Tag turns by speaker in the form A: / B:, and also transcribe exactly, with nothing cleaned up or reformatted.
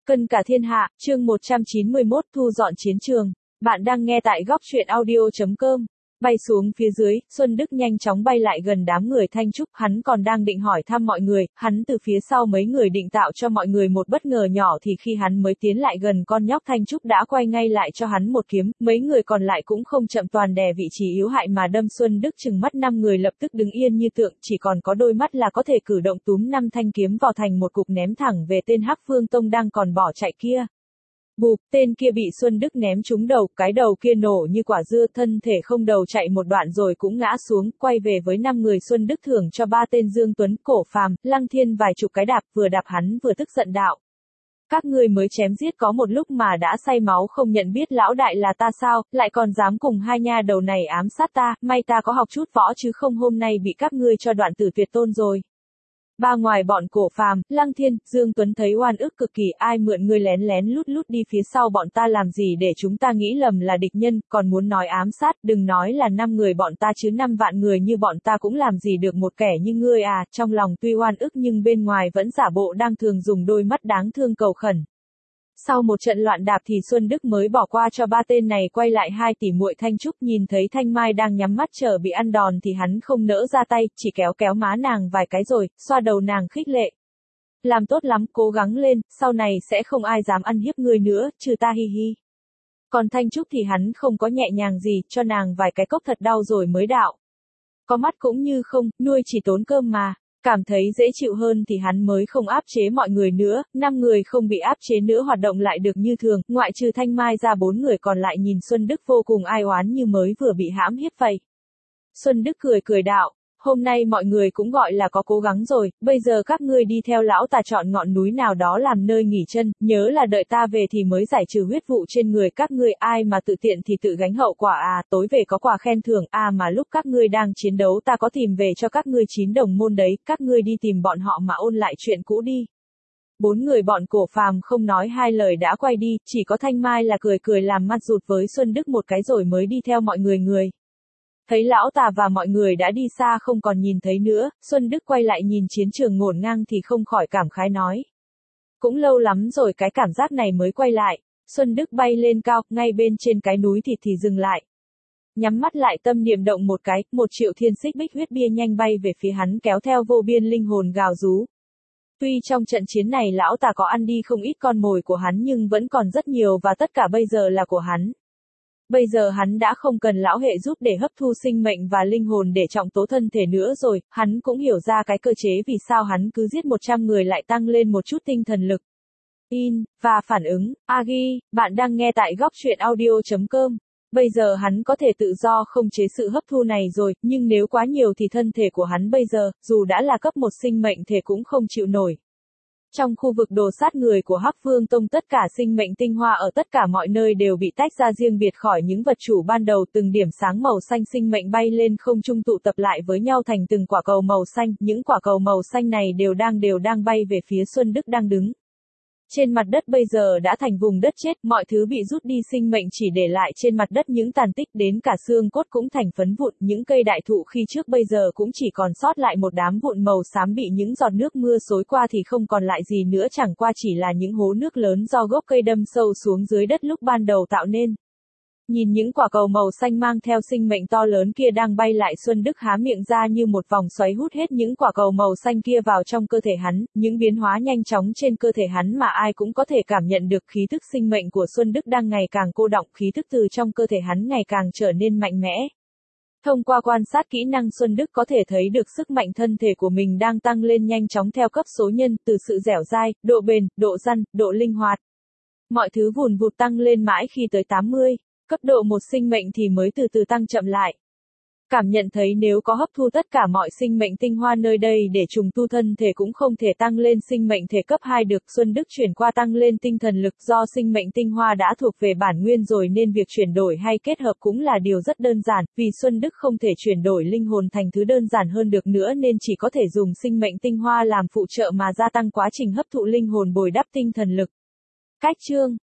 A: Cân cả thiên hạ, chương một trăm chín mươi mốt, thu dọn chiến trường. Bạn đang nghe tại góc truyện audio chấm com. Bay xuống phía dưới, Xuân Đức nhanh chóng bay lại gần đám người Thanh Trúc, hắn còn đang định hỏi thăm mọi người, hắn từ phía sau mấy người định tạo cho mọi người một bất ngờ nhỏ thì khi hắn mới tiến lại gần con nhóc Thanh Trúc đã quay ngay lại cho hắn một kiếm, mấy người còn lại cũng không chậm toàn đè vị trí yếu hại mà đâm. Xuân Đức chừng mắt năm người lập tức đứng yên như tượng, chỉ còn có đôi mắt là có thể cử động túm năm thanh kiếm vào thành một cục ném thẳng về tên Hắc Phương Tông đang còn bỏ chạy kia. Bụp, tên kia bị Xuân Đức ném trúng đầu, cái đầu kia nổ như quả dưa, thân thể không đầu chạy một đoạn rồi cũng ngã xuống, quay về với năm người. Xuân Đức thưởng cho ba tên Dương Tuấn, Cổ Phàm, Lăng Thiên vài chục cái đạp, vừa đạp hắn vừa tức giận đạo. Các ngươi mới chém giết có một lúc mà đã say máu không nhận biết lão đại là ta sao, lại còn dám cùng hai nha đầu này ám sát ta, may ta có học chút võ chứ không hôm nay bị các ngươi cho đoạn tử tuyệt tôn rồi. Ba ngoài bọn Cổ Phàm, Lăng Thiên, Dương Tuấn thấy oan ức cực kỳ, ai mượn ngươi lén lén lút lút đi phía sau bọn ta làm gì để chúng ta nghĩ lầm là địch nhân, còn muốn nói ám sát, đừng nói là năm người bọn ta chứ năm vạn người như bọn ta cũng làm gì được một kẻ như ngươi à, trong lòng tuy oan ức nhưng bên ngoài vẫn giả bộ đang thường dùng đôi mắt đáng thương cầu khẩn. Sau một trận loạn đạp thì Xuân Đức mới bỏ qua cho ba tên này, quay lại hai tỷ muội Thanh Trúc, nhìn thấy Thanh Mai đang nhắm mắt chờ bị ăn đòn thì hắn không nỡ ra tay, chỉ kéo kéo má nàng vài cái rồi, xoa đầu nàng khích lệ. Làm tốt lắm, cố gắng lên, sau này sẽ không ai dám ăn hiếp ngươi nữa, trừ ta hi hi. Còn Thanh Trúc thì hắn không có nhẹ nhàng gì, cho nàng vài cái cốc thật đau rồi mới đạo. Có mắt cũng như không, nuôi chỉ tốn cơm mà. Cảm thấy dễ chịu hơn thì hắn mới không áp chế mọi người nữa, năm người không bị áp chế nữa hoạt động lại được như thường, ngoại trừ Thanh Mai ra bốn người còn lại nhìn Xuân Đức vô cùng ai oán như mới vừa bị hãm hiếp vậy. Xuân Đức cười cười đạo, hôm nay mọi người cũng gọi là có cố gắng rồi, bây giờ các ngươi đi theo lão ta chọn ngọn núi nào đó làm nơi nghỉ chân, nhớ là đợi ta về thì mới giải trừ huyết vụ trên người các ngươi, ai mà tự tiện thì tự gánh hậu quả à, tối về có quà khen thưởng, à mà lúc các ngươi đang chiến đấu ta có tìm về cho các ngươi chín đồng môn đấy, các ngươi đi tìm bọn họ mà ôn lại chuyện cũ đi. Bốn người bọn Cổ Phàm không nói hai lời đã quay đi, chỉ có Thanh Mai là cười cười làm mặt rụt với Xuân Đức một cái rồi mới đi theo mọi người người. Thấy lão tà và mọi người đã đi xa không còn nhìn thấy nữa, Xuân Đức quay lại nhìn chiến trường ngổn ngang thì không khỏi cảm khái nói. Cũng lâu lắm rồi cái cảm giác này mới quay lại. Xuân Đức bay lên cao, ngay bên trên cái núi thì thì dừng lại. Nhắm mắt lại tâm niệm động một cái, một triệu thiên xích bích huyết bia nhanh bay về phía hắn kéo theo vô biên linh hồn gào rú. Tuy trong trận chiến này lão tà có ăn đi không ít con mồi của hắn nhưng vẫn còn rất nhiều và tất cả bây giờ là của hắn. Bây giờ hắn đã không cần lão hệ giúp để hấp thu sinh mệnh và linh hồn để trọng tố thân thể nữa rồi, hắn cũng hiểu ra cái cơ chế vì sao hắn cứ giết một trăm người lại tăng lên một chút tinh thần lực. In, và phản ứng, Agi, bạn đang nghe tại góc truyện audio chấm com. Bây giờ hắn có thể tự do không chế sự hấp thu này rồi, nhưng nếu quá nhiều thì thân thể của hắn bây giờ, dù đã là cấp một sinh mệnh thể cũng không chịu nổi. Trong khu vực đồ sát người của Hắc Phương Tông tất cả sinh mệnh tinh hoa ở tất cả mọi nơi đều bị tách ra riêng biệt khỏi những vật chủ ban đầu, từng điểm sáng màu xanh sinh mệnh bay lên không trung tụ tập lại với nhau thành từng quả cầu màu xanh, những quả cầu màu xanh này đều đang đều đang bay về phía Xuân Đức đang đứng. Trên mặt đất bây giờ đã thành vùng đất chết, mọi thứ bị rút đi sinh mệnh chỉ để lại trên mặt đất những tàn tích đến cả xương cốt cũng thành phấn vụn, những cây đại thụ khi trước bây giờ cũng chỉ còn sót lại một đám vụn màu xám bị những giọt nước mưa xối qua thì không còn lại gì nữa, chẳng qua chỉ là những hố nước lớn do gốc cây đâm sâu xuống dưới đất lúc ban đầu tạo nên. Nhìn những quả cầu màu xanh mang theo sinh mệnh to lớn kia đang bay lại, Xuân Đức há miệng ra như một vòng xoáy hút hết những quả cầu màu xanh kia vào trong cơ thể hắn, những biến hóa nhanh chóng trên cơ thể hắn mà ai cũng có thể cảm nhận được. Khí thức sinh mệnh của Xuân Đức đang ngày càng cô đọng, khí thức từ trong cơ thể hắn ngày càng trở nên mạnh mẽ. Thông qua quan sát kỹ năng Xuân Đức có thể thấy được sức mạnh thân thể của mình đang tăng lên nhanh chóng theo cấp số nhân, từ sự dẻo dai, độ bền, độ răn, độ linh hoạt. Mọi thứ vùn vụt tăng lên mãi khi tới tám mươi. Cấp độ một sinh mệnh thì mới từ từ tăng chậm lại. Cảm nhận thấy nếu có hấp thu tất cả mọi sinh mệnh tinh hoa nơi đây để trùng tu thân thể cũng không thể tăng lên sinh mệnh thể cấp hai được. Xuân Đức chuyển qua tăng lên tinh thần lực, do sinh mệnh tinh hoa đã thuộc về bản nguyên rồi nên việc chuyển đổi hay kết hợp cũng là điều rất đơn giản, vì Xuân Đức không thể chuyển đổi linh hồn thành thứ đơn giản hơn được nữa nên chỉ có thể dùng sinh mệnh tinh hoa làm phụ trợ mà gia tăng quá trình hấp thụ linh hồn, bồi đắp tinh thần lực. Cách chương